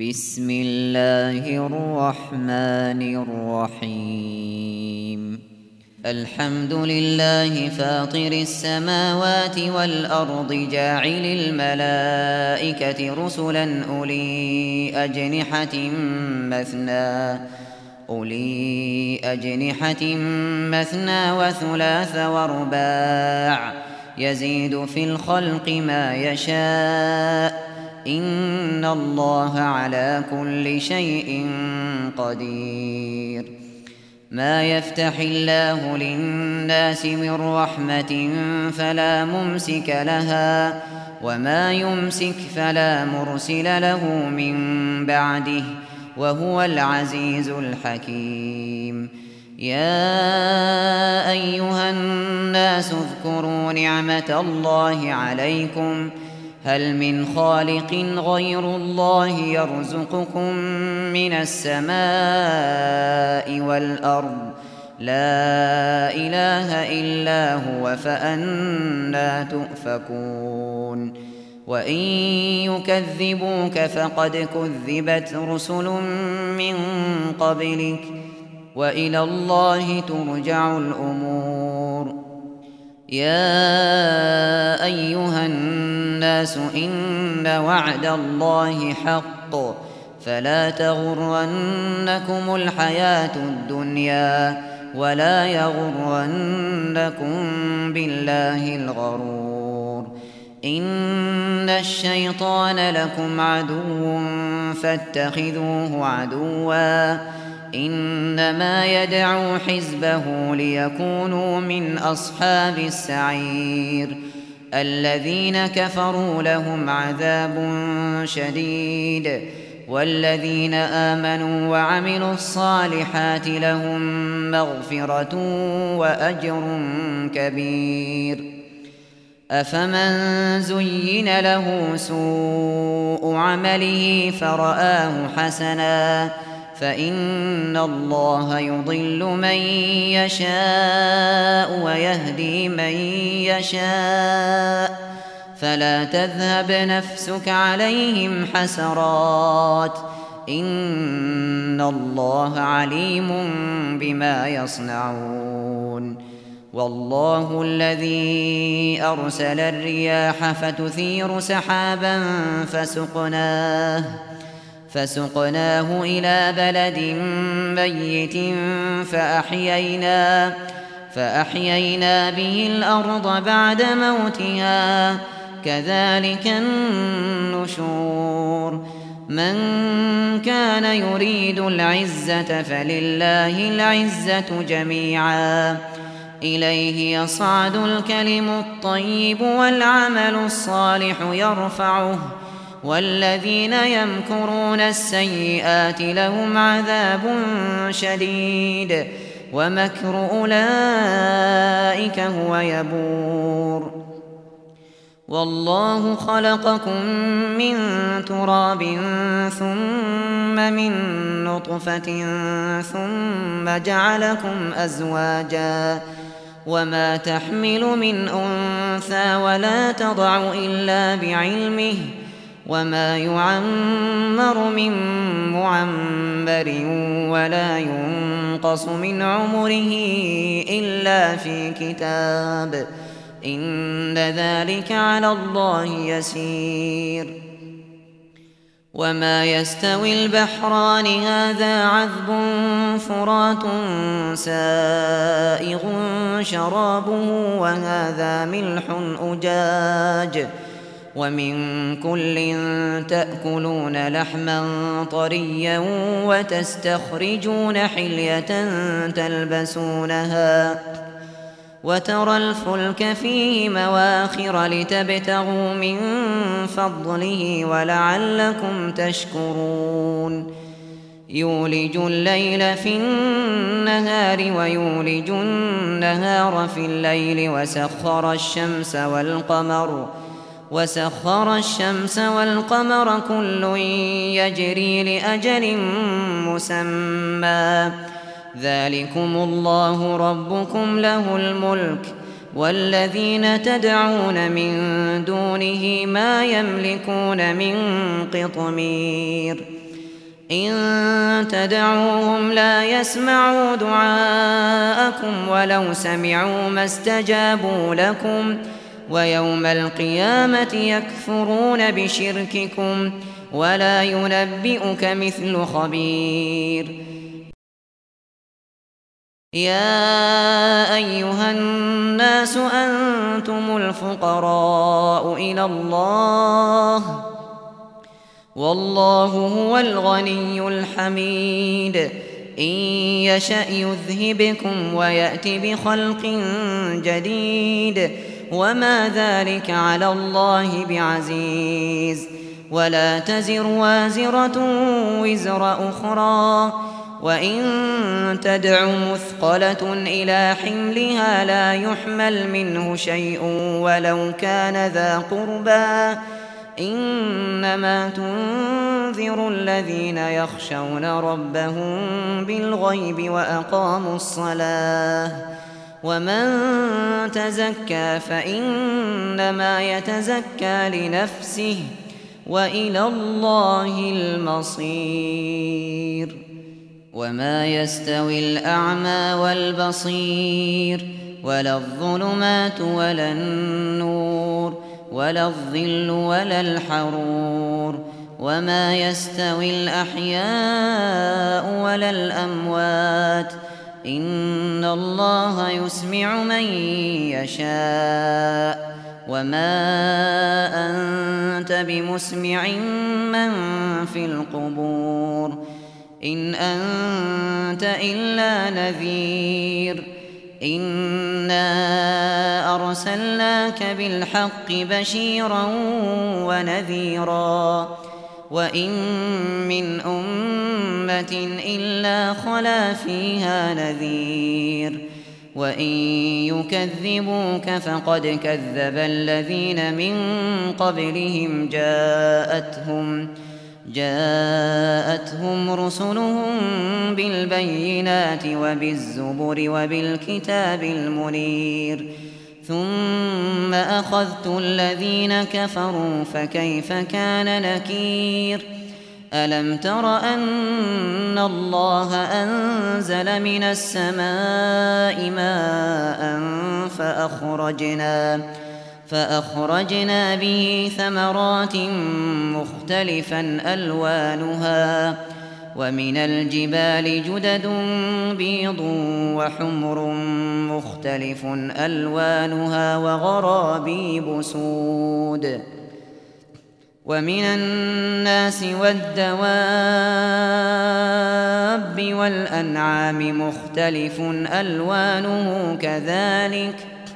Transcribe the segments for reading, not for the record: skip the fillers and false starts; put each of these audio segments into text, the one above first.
بسم الله الرحمن الرحيم. الحمد لله فاطر السماوات والأرض جاعل الملائكة رسلا أولي أجنحة مثنى وثلاث ورباع يزيد في الخلق ما يشاء إن الله على كل شيء قدير. ما يفتح الله للناس من رحمة فلا ممسك لها وما يمسك فلا مرسل له من بعده وهو العزيز الحكيم. يا أيها الناس اذكروا نعمة الله عليكم هل من خالق غير الله يرزقكم من السماء والأرض لا إله إلا هو فأنى تؤفكون. وإن يكذبوك فقد كذبت رسل من قبلك وإلى الله ترجع الأمور. يا أيها الناس إن وعد الله حق فلا تغرنكم الحياة الدنيا ولا يغرنكم بالله الغرور. إن الشيطان لكم عدو فاتخذوه عدوا إنما يدعو حزبه ليكونوا من أصحاب السعير. الذين كفروا لهم عذاب شديد والذين آمنوا وعملوا الصالحات لهم مغفرة وأجر كبير. أفمن زين له سوء عمله فرآه حسنا فإن الله يضل من يشاء ويهدي من يشاء فلا تذهب نفسك عليهم حسرات إن الله عليم بما يصنعون. والله الذي أرسل الرياح فتثير سحابا فسقناه إلى بلد ميت فأحيينا به الأرض بعد موتها كذلك النشور. من كان يريد العزة فلله العزة جميعا إليه يصعد الكلم الطيب والعمل الصالح يرفعه والذين يمكرون السيئات لهم عذاب شديد ومكر أولئك هو يبور. والله خلقكم من تراب ثم من نطفة ثم جعلكم أزواجا وما تحمل من أنثى ولا تضع إلا بعلمه وما يعمر من معمر ولا ينقص من عمره إلا في كتاب إن ذلك على الله يسير. وما يستوي البحران هذا عذب فرات سائغ شرابه وهذا ملح أجاج ومن كل تأكلون لحما طريا وتستخرجون حلية تلبسونها وترى الفلك فيه مواخر لتبتغوا من فضله ولعلكم تشكرون. يولج الليل في النهار ويولج النهار في الليل وسخر الشمس والقمر كل يجري لأجل مسمى ذلكم الله ربكم له الملك والذين تدعون من دونه ما يملكون من قطمير إن تدعوهم لا يسمعوا دعاءكم ولو سمعوا ما استجابوا لكم ويوم القيامة يكفرون بشرككم ولا ينبئك مثل خبير. يا أيها الناس أنتم الفقراء إلى الله والله هو الغني الحميد. إن يشأ يذهبكم ويأت بخلق جديد وما ذلك على الله بعزيز. ولا تزر وازرة وزر أخرى وإن تدع مثقلة إلى حملها لا يحمل منه شيء ولو كان ذا قربى إنما تنذر الذين يخشون ربهم بالغيب وأقاموا الصلاة ومن تزكى فإنما يتزكى لنفسه وإلى الله المصير. وما يستوي الأعمى والبصير ولا الظلمات ولا النور ولا الظل ولا الحرور وما يستوي الأحياء ولا الأموات إن الله يسمع من يشاء وما أنت بمسمع من في القبور إن أنت إلا نذير. إنا أرسلناك بالحق بشيرا ونذيرا وإن من أمة إلا خلا فيها نذير وإن يكذبوك فقد كذب الذين من قبلهم جاءتهم رسلهم بالبينات وبالزبر وبالكتاب المنير ثم أخذت الذين كفروا فكيف كان نكير. ألم تر أن الله أنزل من السماء ماء فأخرجنا به ثمرات مختلفا ألوانها ومن الجبال جدد بيض وحمر مختلف ألوانها وغرابيب سود ومن الناس والدواب والأنعام مختلف ألوانه كذلك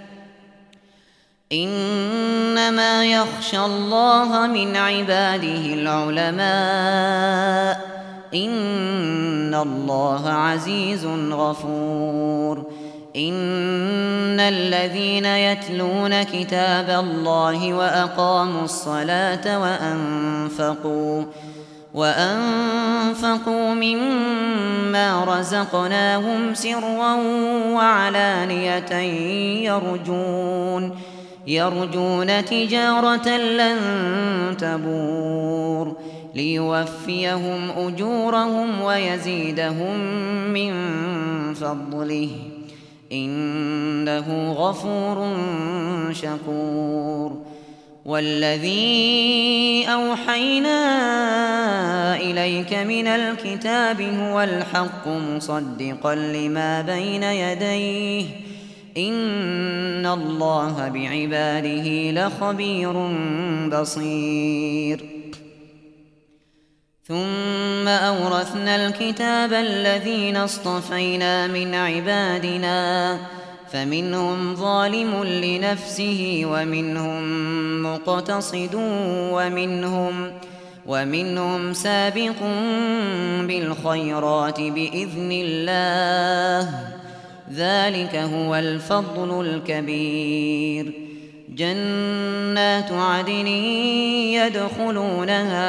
إنما يخشى الله من عباده العلماء إن الله عزيز غفور. إن الذين يتلون كتاب الله وأقاموا الصلاة وأنفقوا مما رزقناهم سرا وعلانية يرجون تجارة لن تبور ليوفيهم أجورهم ويزيدهم من فضله إنه غفور شكور. والذي أوحينا إليك من الكتاب هو الحق مصدقا لما بين يديه إن الله بعباده لخبير بصير. ثم أورثنا الكتاب الذين اصطفينا من عبادنا فمنهم ظالم لنفسه ومنهم مقتصد ومنهم سابق بالخيرات بإذن الله ذلك هو الفضل الكبير. جنات عدن يدخلونها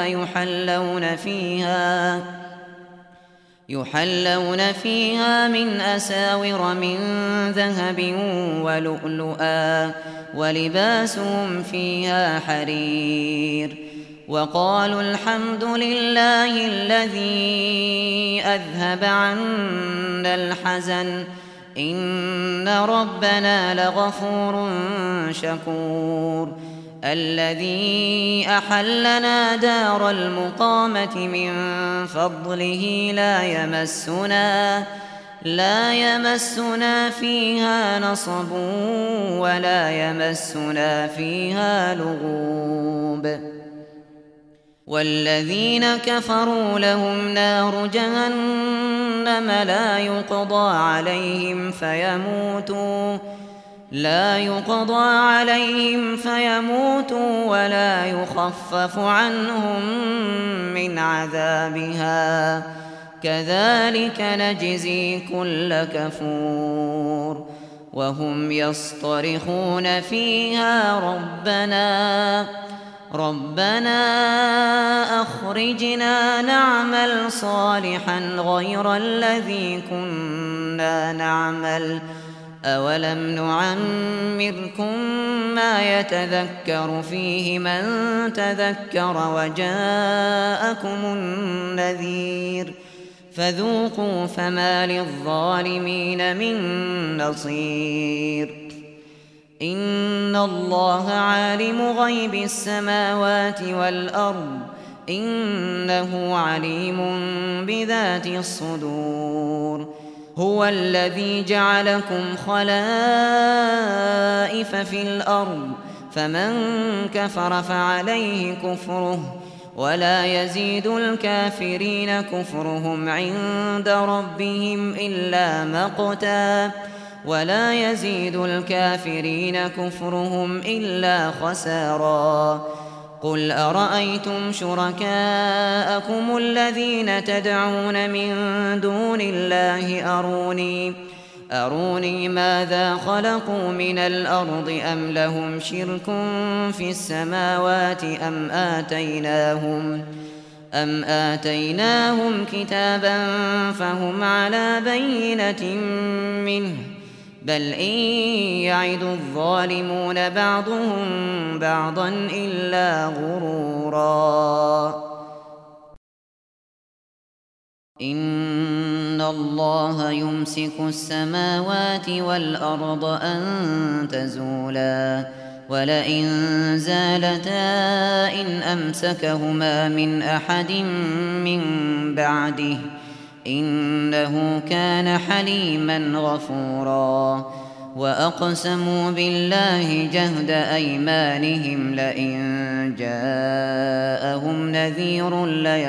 يحلون فيها من أساور من ذهب ولؤلؤا ولباسهم فيها حرير وقالوا الحمد لله الذي أذهب عنا الحزن إن ربنا لغفور شكور الذي أحلنا دار المقامة من فضله لا يمسنا فيها نصب ولا يمسنا فيها لغوب والذين كفروا لهم نار جهنم لا يقضى عليهم فيموتوا ولا يخفف عنهم من عذابها كذلك نجزي كل كفور وهم يصطرخون فيها ربنا أخرجنا نعمل صالحا غير الذي كنا نعمل أولم نعمركم ما يتذكر فيه من تذكر وجاءكم النذير فذوقوا فما للظالمين من نصير إن الله عالم غيب السماوات والأرض إنه عليم بذات الصدور هو الذي جعلكم خلائف في الأرض فمن كفر فعليه كفره ولا يزيد الكافرين كفرهم عند ربهم إلا مقتا ولا يزيد الكافرين كفرهم إلا خسارا قل أرأيتم شركاءكم الذين تدعون من دون الله أروني ماذا خلقوا من الأرض أم لهم شرك في السماوات أم آتيناهم كتابا فهم على بينة منه بل إن يعد الظالمون بعضهم بعضا إلا غرورا إن الله يمسك السماوات والأرض أن تزولا ولئن زالتا إن أمسكهما من أحد من بعده إنه كان حليما غفورا وأقسموا بالله جهد أيمانهم لئن جاءهم نذير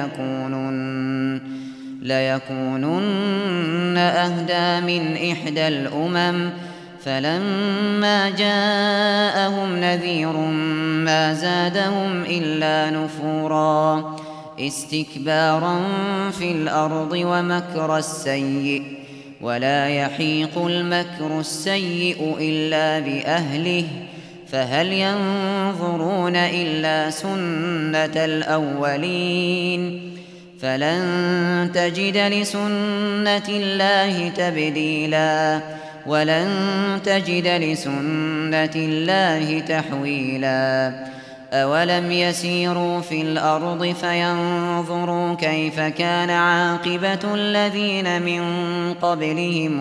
ليكونن أهدى من إحدى الأمم فلما جاءهم نذير ما زادهم إلا نفورا استكبارا في الأرض ومكر السيء ولا يحيق المكر السيء إلا بأهله فهل ينظرون إلا سنة الأولين فلن تجد لسنة الله تبديلا ولن تجد لسنة الله تحويلا أولم يسيروا في الأرض فينظروا كيف كان عاقبة الذين من قبلهم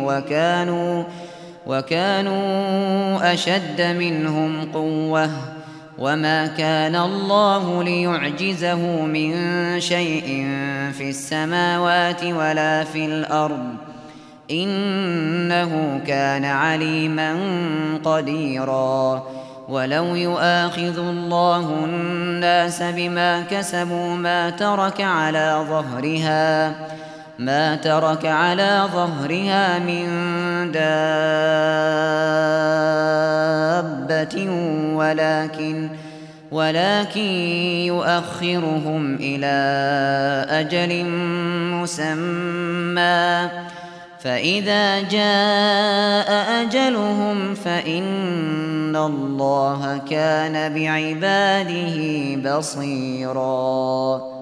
وكانوا أشد منهم قوة وما كان الله ليعجزه من شيء في السماوات ولا في الأرض إنه كان عليما قديرا ولو يؤاخذ الله الناس بما كسبوا ما ترك على ظهرها من دابة ولكن يؤخرهم إلى أجل مسمى فإذا جاء أجلهم فإن الله كان بعباده بصيراً